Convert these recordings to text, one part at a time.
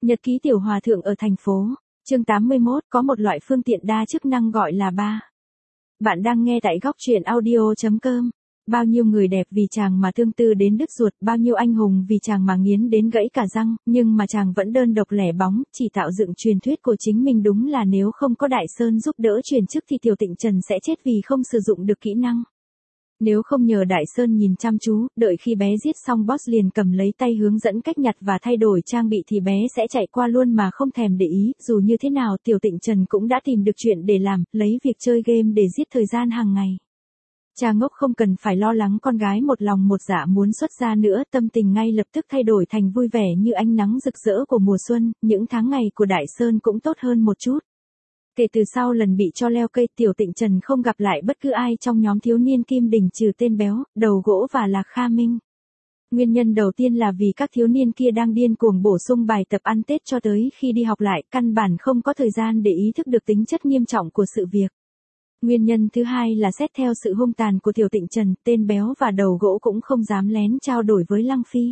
Nhật ký tiểu hòa thượng ở thành phố. Chương 81, có một loại phương tiện đa chức năng gọi là ba. Bạn đang nghe tại góc truyện audio.com. Bao nhiêu người đẹp vì chàng mà thương tư đến đứt ruột, bao nhiêu anh hùng vì chàng mà nghiến đến gãy cả răng, nhưng mà chàng vẫn đơn độc lẻ bóng, chỉ tạo dựng truyền thuyết của chính mình. Đúng là nếu không có Đại Sơn giúp đỡ truyền chức thì Tiểu Tịnh Trần sẽ chết vì không sử dụng được kỹ năng. Nếu không nhờ Đại Sơn nhìn chăm chú, đợi khi bé giết xong boss liền cầm lấy tay hướng dẫn cách nhặt và thay đổi trang bị thì bé sẽ chạy qua luôn mà không thèm để ý. Dù như thế nào Tiểu Tịnh Trần cũng đã tìm được chuyện để làm, lấy việc chơi game để giết thời gian hàng ngày. Cha ngốc không cần phải lo lắng con gái một lòng một dạ muốn xuất gia nữa, tâm tình ngay lập tức thay đổi thành vui vẻ như ánh nắng rực rỡ của mùa xuân. Những tháng ngày của Đại Sơn cũng tốt hơn một chút. Kể từ sau lần bị cho leo cây, Tiểu Tịnh Trần không gặp lại bất cứ ai trong nhóm thiếu niên Kim Đình trừ tên béo, đầu gỗ và Lạc Kha Minh. Nguyên nhân đầu tiên là vì các thiếu niên kia đang điên cuồng bổ sung bài tập ăn Tết cho tới khi đi học lại, căn bản không có thời gian để ý thức được tính chất nghiêm trọng của sự việc. Nguyên nhân thứ hai là xét theo sự hung tàn của Tiểu Tịnh Trần, tên béo và đầu gỗ cũng không dám lén trao đổi với Lăng Phi.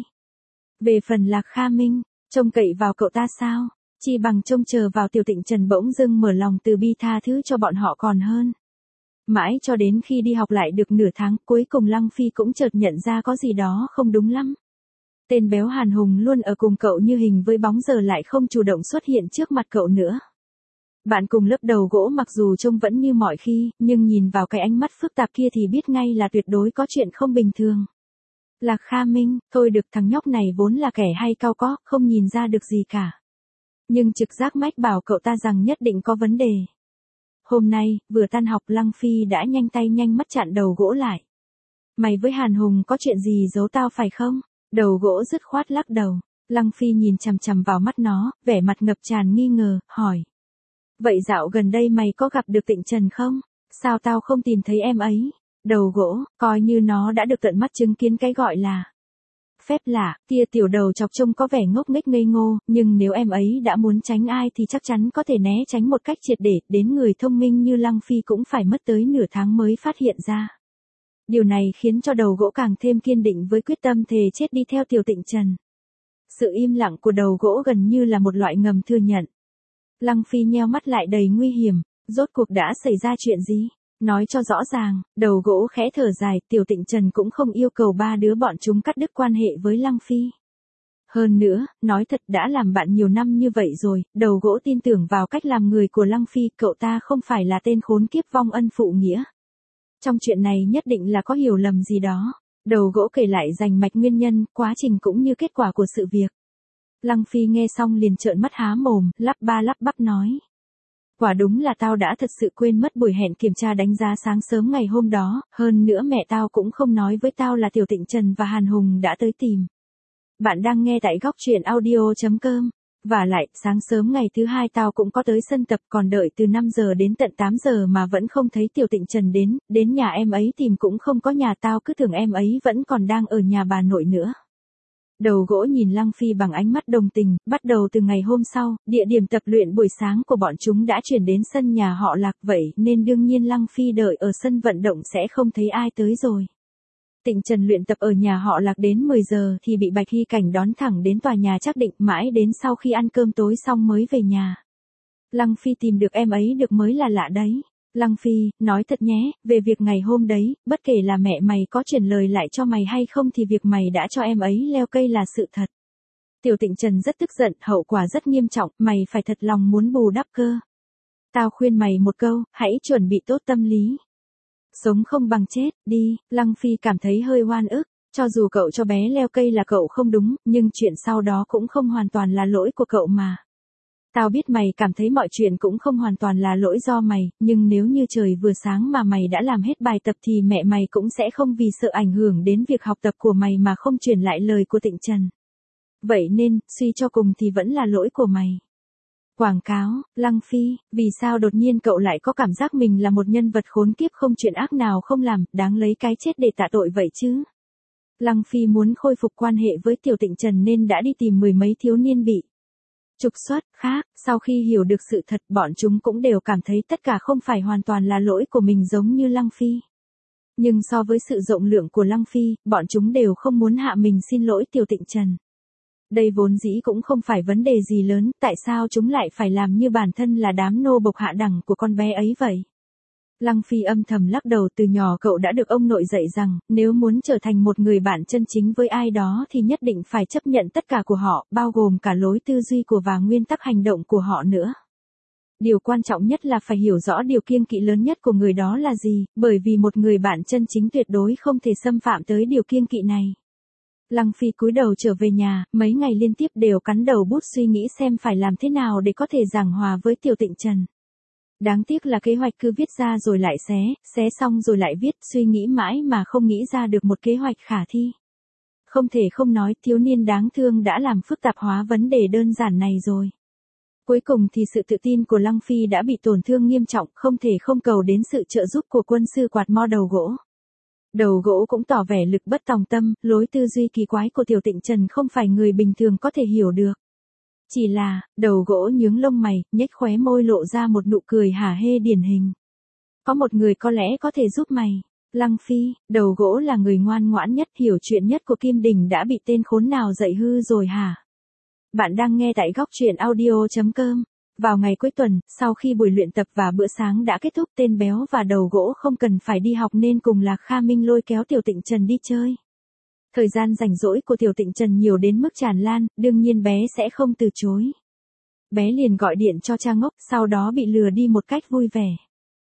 Về phần Lạc Kha Minh, trông cậy vào cậu ta sao? Chi bằng trông chờ vào Tiểu Tịnh Trần bỗng dưng mở lòng từ bi tha thứ cho bọn họ còn hơn. Mãi cho đến khi đi học lại được nửa tháng, cuối cùng Lăng Phi cũng chợt nhận ra có gì đó không đúng lắm. Tên béo Hàn Hùng luôn ở cùng cậu như hình với bóng giờ lại không chủ động xuất hiện trước mặt cậu nữa. Bạn cùng lớp đầu gỗ mặc dù trông vẫn như mọi khi, nhưng nhìn vào cái ánh mắt phức tạp kia thì biết ngay là tuyệt đối có chuyện không bình thường. Lạc Kha Minh, thôi được, thằng nhóc này vốn là kẻ hay cau có, không nhìn ra được gì cả. Nhưng trực giác mách bảo cậu ta rằng nhất định có vấn đề. Hôm nay, vừa tan học Lăng Phi đã nhanh tay nhanh mắt chặn đầu gỗ lại. Mày với Hàn Hùng có chuyện gì giấu tao phải không? Đầu gỗ dứt khoát lắc đầu. Lăng Phi nhìn chằm chằm vào mắt nó, vẻ mặt ngập tràn nghi ngờ, hỏi. Vậy dạo gần đây mày có gặp được Tịnh Trần không? Sao tao không tìm thấy em ấy? Đầu gỗ, coi như nó đã được tận mắt chứng kiến cái gọi là phép lạ. Tia tiểu đầu chọc trông có vẻ ngốc nghếch ngây ngô, nhưng nếu em ấy đã muốn tránh ai thì chắc chắn có thể né tránh một cách triệt để, đến người thông minh như Lăng Phi cũng phải mất tới nửa tháng mới phát hiện ra. Điều này khiến cho đầu gỗ càng thêm kiên định với quyết tâm thề chết đi theo Tiểu Tịnh Trần. Sự im lặng của đầu gỗ gần như là một loại ngầm thừa nhận. Lăng Phi nheo mắt lại đầy nguy hiểm, rốt cuộc đã xảy ra chuyện gì? Nói cho rõ ràng, đầu gỗ khẽ thở dài, Tiểu Tịnh Trần cũng không yêu cầu ba đứa bọn chúng cắt đứt quan hệ với Lăng Phi. Hơn nữa, nói thật đã làm bạn nhiều năm như vậy rồi, đầu gỗ tin tưởng vào cách làm người của Lăng Phi, cậu ta không phải là tên khốn kiếp vong ân phụ nghĩa. Trong chuyện này nhất định là có hiểu lầm gì đó. Đầu gỗ kể lại rành mạch nguyên nhân, quá trình cũng như kết quả của sự việc. Lăng Phi nghe xong liền trợn mắt há mồm, lắp ba lắp bắp nói. Quả đúng là tao đã thật sự quên mất buổi hẹn kiểm tra đánh giá sáng sớm ngày hôm đó, hơn nữa mẹ tao cũng không nói với tao là Tiểu Tịnh Trần và Hàn Hùng đã tới tìm. Bạn đang nghe tại góc truyện audio.com. Và lại, sáng sớm ngày thứ hai tao cũng có tới sân tập, còn đợi từ 5 giờ đến tận 8 giờ mà vẫn không thấy Tiểu Tịnh Trần đến nhà em ấy tìm cũng không có, nhà tao cứ tưởng em ấy vẫn còn đang ở nhà bà nội nữa. Đầu gỗ nhìn Lăng Phi bằng ánh mắt đồng tình, bắt đầu từ ngày hôm sau, địa điểm tập luyện buổi sáng của bọn chúng đã chuyển đến sân nhà họ Lạc, vậy nên đương nhiên Lăng Phi đợi ở sân vận động sẽ không thấy ai tới rồi. Tịnh Trần luyện tập ở nhà họ Lạc đến 10 giờ thì bị Bạch Hy Cảnh đón thẳng đến tòa nhà chắc định, mãi đến sau khi ăn cơm tối xong mới về nhà. Lăng Phi tìm được em ấy được mới là lạ đấy. Lăng Phi, nói thật nhé, về việc ngày hôm đấy, bất kể là mẹ mày có truyền lời lại cho mày hay không thì việc mày đã cho em ấy leo cây là sự thật. Tiểu Tịnh Trần rất tức giận, hậu quả rất nghiêm trọng, mày phải thật lòng muốn bù đắp cơ. Tao khuyên mày một câu, hãy chuẩn bị tốt tâm lý. Sống không bằng chết, đi. Lăng Phi cảm thấy hơi oan ức, cho dù cậu cho bé leo cây là cậu không đúng, nhưng chuyện sau đó cũng không hoàn toàn là lỗi của cậu mà. Tao biết mày cảm thấy mọi chuyện cũng không hoàn toàn là lỗi do mày, nhưng nếu như trời vừa sáng mà mày đã làm hết bài tập thì mẹ mày cũng sẽ không vì sợ ảnh hưởng đến việc học tập của mày mà không truyền lại lời của Tịnh Trần. Vậy nên, suy cho cùng thì vẫn là lỗi của mày. Quảng cáo, Lăng Phi, vì sao đột nhiên cậu lại có cảm giác mình là một nhân vật khốn kiếp không chuyện ác nào không làm, đáng lấy cái chết để tạ tội vậy chứ? Lăng Phi muốn khôi phục quan hệ với Tiểu Tịnh Trần nên đã đi tìm mười mấy thiếu niên bị trục xuất khác, sau khi hiểu được sự thật bọn chúng cũng đều cảm thấy tất cả không phải hoàn toàn là lỗi của mình giống như Lăng Phi. Nhưng so với sự rộng lượng của Lăng Phi, bọn chúng đều không muốn hạ mình xin lỗi Tiểu Tịnh Trần. Đây vốn dĩ cũng không phải vấn đề gì lớn, tại sao chúng lại phải làm như bản thân là đám nô bộc hạ đẳng của con bé ấy vậy? Lăng Phi âm thầm lắc đầu, từ nhỏ cậu đã được ông nội dạy rằng, nếu muốn trở thành một người bạn chân chính với ai đó thì nhất định phải chấp nhận tất cả của họ, bao gồm cả lối tư duy của và nguyên tắc hành động của họ nữa. Điều quan trọng nhất là phải hiểu rõ điều kiêng kỵ lớn nhất của người đó là gì, bởi vì một người bạn chân chính tuyệt đối không thể xâm phạm tới điều kiêng kỵ này. Lăng Phi cúi đầu trở về nhà, mấy ngày liên tiếp đều cắn đầu bút suy nghĩ xem phải làm thế nào để có thể giảng hòa với Tiểu Tịnh Trần. Đáng tiếc là kế hoạch cứ viết ra rồi lại xé xong rồi lại viết, suy nghĩ mãi mà không nghĩ ra được một kế hoạch khả thi. Không thể không nói, thiếu niên đáng thương đã làm phức tạp hóa vấn đề đơn giản này rồi. Cuối cùng thì sự tự tin của Lăng Phi đã bị tổn thương nghiêm trọng, không thể không cầu đến sự trợ giúp của quân sư quạt mo đầu gỗ. Đầu gỗ cũng tỏ vẻ lực bất tòng tâm, lối tư duy kỳ quái của Tiểu Tịnh Trần không phải người bình thường có thể hiểu được. Chỉ là, đầu gỗ nhướng lông mày, nhếch khóe môi lộ ra một nụ cười hả hê điển hình. Có một người có lẽ có thể giúp mày. Lăng Phi, đầu gỗ là người ngoan ngoãn nhất, hiểu chuyện nhất của Kim Đình đã bị tên khốn nào dạy hư rồi hả? Bạn đang nghe tại góc truyện audio.com. Vào ngày cuối tuần, sau khi buổi luyện tập và bữa sáng đã kết thúc, tên béo và đầu gỗ không cần phải đi học nên cùng Lạc Kha Minh lôi kéo Tiểu Tịnh Trần đi chơi. Thời gian rảnh rỗi của Tiểu Tịnh Trần nhiều đến mức tràn lan, đương nhiên bé sẽ không từ chối. Bé liền gọi điện cho cha ngốc, sau đó bị lừa đi một cách vui vẻ.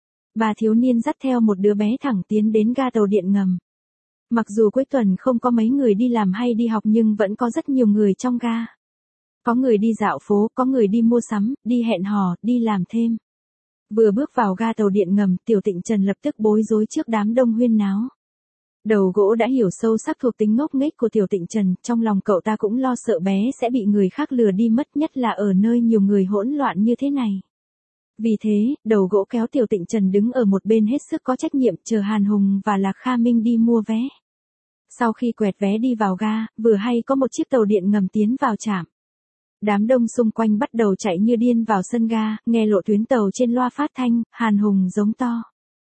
Bà thiếu niên dắt theo một đứa bé thẳng tiến đến ga tàu điện ngầm. Mặc dù cuối tuần không có mấy người đi làm hay đi học nhưng vẫn có rất nhiều người trong ga. Có người đi dạo phố, có người đi mua sắm, đi hẹn hò, đi làm thêm. Vừa bước vào ga tàu điện ngầm, Tiểu Tịnh Trần lập tức bối rối trước đám đông huyên náo. Đầu gỗ đã hiểu sâu sắc thuộc tính ngốc nghếch của Tiểu Tịnh Trần, trong lòng cậu ta cũng lo sợ bé sẽ bị người khác lừa đi mất, nhất là ở nơi nhiều người hỗn loạn như thế này. Vì thế, đầu gỗ kéo Tiểu Tịnh Trần đứng ở một bên hết sức có trách nhiệm, chờ Hàn Hùng và Lạc Kha Minh đi mua vé. Sau khi quẹt vé đi vào ga, vừa hay có một chiếc tàu điện ngầm tiến vào trạm. Đám đông xung quanh bắt đầu chạy như điên vào sân ga, nghe lộ tuyến tàu trên loa phát thanh, Hàn Hùng giống to.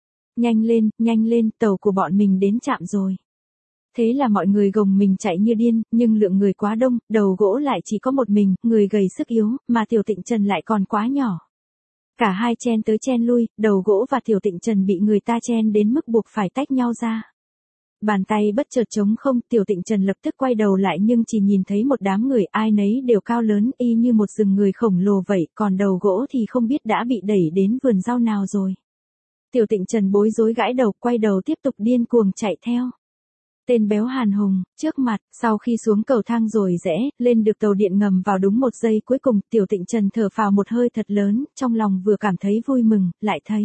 Nhanh lên, tàu của bọn mình đến trạm rồi. Thế là mọi người gồng mình chạy như điên, nhưng lượng người quá đông, đầu gỗ lại chỉ có một mình, người gầy sức yếu, mà Tiểu Tịnh Trần lại còn quá nhỏ. Cả hai chen tới chen lui, đầu gỗ và Tiểu Tịnh Trần bị người ta chen đến mức buộc phải tách nhau ra. Bàn tay bất chợt trống không, Tiểu Tịnh Trần lập tức quay đầu lại nhưng chỉ nhìn thấy một đám người ai nấy đều cao lớn y như một rừng người khổng lồ vậy, còn đầu gỗ thì không biết đã bị đẩy đến vườn rau nào rồi. Tiểu Tịnh Trần bối rối gãi đầu, quay đầu tiếp tục điên cuồng chạy theo. Tên béo Hàn Hùng, trước mặt, sau khi xuống cầu thang rồi rẽ, lên được tàu điện ngầm vào đúng một giây cuối cùng, Tiểu Tịnh Trần thở phào một hơi thật lớn, trong lòng vừa cảm thấy vui mừng, lại thấy.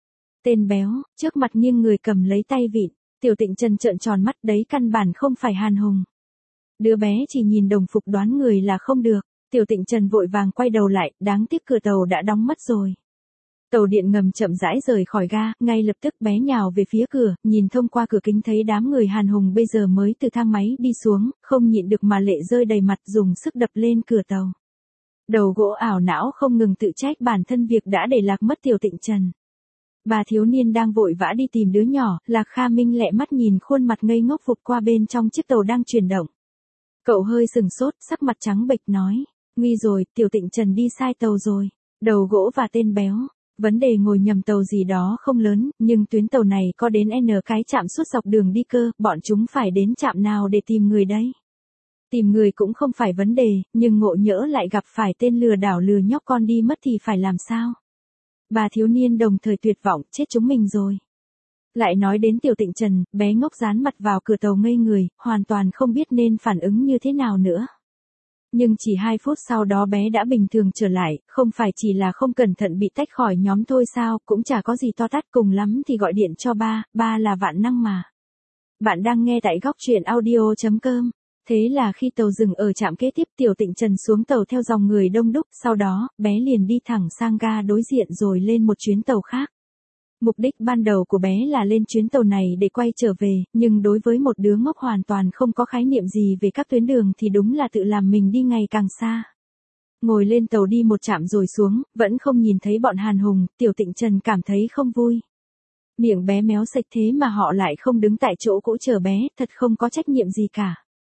Tên béo, trước mặt nghiêng người cầm lấy tay vịn, Tiểu Tịnh Trần trợn tròn mắt, đấy căn bản không phải Hàn Hùng. Đứa bé chỉ nhìn đồng phục đoán người là không được, Tiểu Tịnh Trần vội vàng quay đầu lại, đáng tiếc cửa tàu đã đóng mất rồi. Tàu điện ngầm chậm rãi rời khỏi ga, ngay lập tức bé nhào về phía cửa, nhìn thông qua cửa kính thấy đám người Hàn Hùng bây giờ mới từ thang máy đi xuống, không nhịn được mà lệ rơi đầy mặt, dùng sức đập lên cửa tàu. Đầu gỗ ảo não không ngừng tự trách bản thân việc đã để lạc mất Tiểu Tịnh Trần. Bà thiếu niên đang vội vã đi tìm đứa nhỏ, Lạc Kha Minh lẹ mắt nhìn khuôn mặt ngây ngốc vụt qua bên trong chiếc tàu đang chuyển động. Cậu hơi sừng sốt, sắc mặt trắng bệch nói, nguy rồi, Tiểu Tịnh Trần đi sai tàu rồi. Đầu gỗ và tên béo. Vấn đề ngồi nhầm tàu gì đó không lớn, nhưng tuyến tàu này có đến N cái trạm suốt dọc đường đi cơ, bọn chúng phải đến trạm nào để tìm người đấy? Tìm người cũng không phải vấn đề, nhưng ngộ nhỡ lại gặp phải tên lừa đảo lừa nhóc con đi mất thì phải làm sao? Bà thiếu niên đồng thời tuyệt vọng, chết chúng mình rồi. Lại nói đến Tiểu Tịnh Trần, bé ngốc dán mặt vào cửa tàu ngây người, hoàn toàn không biết nên phản ứng như thế nào nữa. Nhưng chỉ 2 phút sau đó bé đã bình thường trở lại, không phải chỉ là không cẩn thận bị tách khỏi nhóm thôi sao, cũng chả có gì to tát, cùng lắm thì gọi điện cho ba là vạn năng mà. Bạn đang nghe tại góc truyện audio.com. Thế là khi tàu dừng ở trạm kế tiếp, Tiểu Tịnh Trần xuống tàu theo dòng người đông đúc, sau đó, bé liền đi thẳng sang ga đối diện rồi lên một chuyến tàu khác. Mục đích ban đầu của bé là lên chuyến tàu này để quay trở về, nhưng đối với một đứa ngốc hoàn toàn không có khái niệm gì về các tuyến đường thì đúng là tự làm mình đi ngày càng xa. Ngồi lên tàu đi một trạm rồi xuống, vẫn không nhìn thấy bọn Hàn Hùng, Tiểu Tịnh Trần cảm thấy không vui. Miệng bé méo sạch thế mà họ lại không đứng tại chỗ cũ chờ bé, thật không có trách nhiệm gì cả.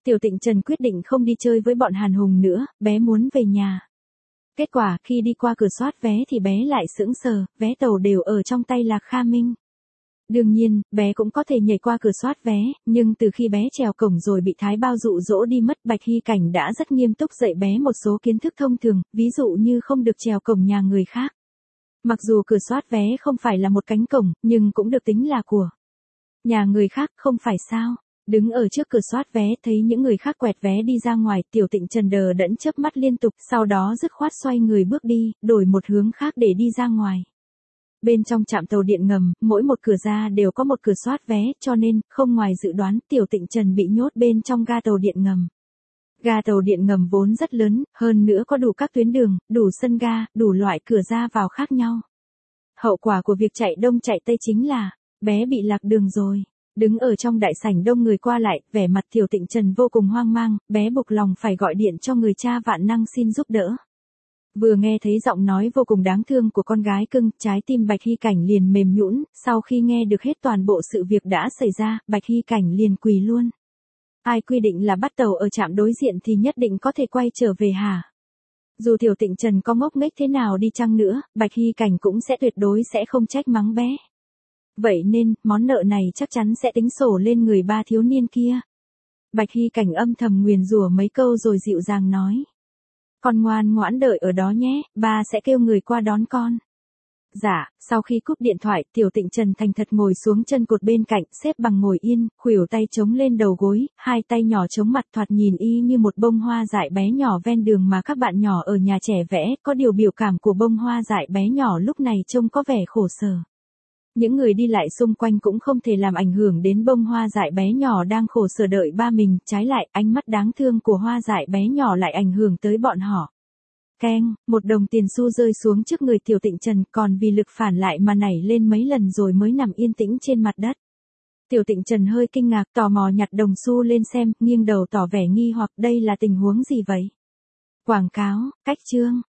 Tiểu Tịnh Trần quyết định không đi chơi với bọn Hàn Hùng nữa, bé muốn về nhà. Kết quả khi đi qua cửa soát vé thì bé lại sững sờ, vé tàu đều ở trong tay Lạc Kha Minh. Đương nhiên, bé cũng có thể nhảy qua cửa soát vé, nhưng từ khi bé trèo cổng rồi bị Thái Bao dụ dỗ đi mất, Bạch Hy Cảnh đã rất nghiêm túc dạy bé một số kiến thức thông thường, ví dụ như không được trèo cổng nhà người khác. Mặc dù cửa soát vé không phải là một cánh cổng, nhưng cũng được tính là của nhà người khác, không phải sao? Đứng ở trước cửa soát vé thấy những người khác quẹt vé đi ra ngoài, Tiểu Tịnh Trần đờ đẫn chớp mắt liên tục, sau đó dứt khoát xoay người bước đi, đổi một hướng khác để đi ra ngoài. Bên trong trạm tàu điện ngầm, mỗi một cửa ra đều có một cửa soát vé, cho nên, không ngoài dự đoán, Tiểu Tịnh Trần bị nhốt bên trong ga tàu điện ngầm. Ga tàu điện ngầm vốn rất lớn, hơn nữa có đủ các tuyến đường, đủ sân ga, đủ loại cửa ra vào khác nhau. Hậu quả của việc chạy đông chạy tây chính là, bé bị lạc đường rồi. Đứng ở trong đại sảnh đông người qua lại, vẻ mặt Tiểu Tịnh Trần vô cùng hoang mang, bé buộc lòng phải gọi điện cho người cha vạn năng xin giúp đỡ. Vừa nghe thấy giọng nói vô cùng đáng thương của con gái cưng, trái tim Bạch Hy Cảnh liền mềm nhũn, sau khi nghe được hết toàn bộ sự việc đã xảy ra, Bạch Hy Cảnh liền quỳ luôn. Ai quy định là bắt tàu ở trạm đối diện thì nhất định có thể quay trở về hả? Dù Tiểu Tịnh Trần có ngốc nghếch thế nào đi chăng nữa, Bạch Hy Cảnh cũng sẽ tuyệt đối sẽ không trách mắng bé. Vậy nên, món nợ này chắc chắn sẽ tính sổ lên người ba thiếu niên kia. Bạch Hy Cảnh âm thầm nguyền rủa mấy câu rồi dịu dàng nói. Con ngoan ngoãn đợi ở đó nhé, ba sẽ kêu người qua đón con. Dạ, sau khi cúp điện thoại, Tiểu Tịnh Trần thành thật ngồi xuống chân cột bên cạnh, xếp bằng ngồi yên, khuỷu tay chống lên đầu gối, hai tay nhỏ chống mặt thoạt nhìn y như một bông hoa dại bé nhỏ ven đường mà các bạn nhỏ ở nhà trẻ vẽ, có điều biểu cảm của bông hoa dại bé nhỏ lúc này trông có vẻ khổ sở. Những người đi lại xung quanh cũng không thể làm ảnh hưởng đến bông hoa dại bé nhỏ đang khổ sở đợi ba mình, trái lại, ánh mắt đáng thương của hoa dại bé nhỏ lại ảnh hưởng tới bọn họ. Keng, một đồng tiền xu rơi xuống trước người Tiểu Tịnh Trần, còn vì lực phản lại mà nảy lên mấy lần rồi mới nằm yên tĩnh trên mặt đất. Tiểu Tịnh Trần hơi kinh ngạc, tò mò nhặt đồng xu lên xem, nghiêng đầu tỏ vẻ nghi hoặc đây là tình huống gì vậy? Quảng cáo, cách chương.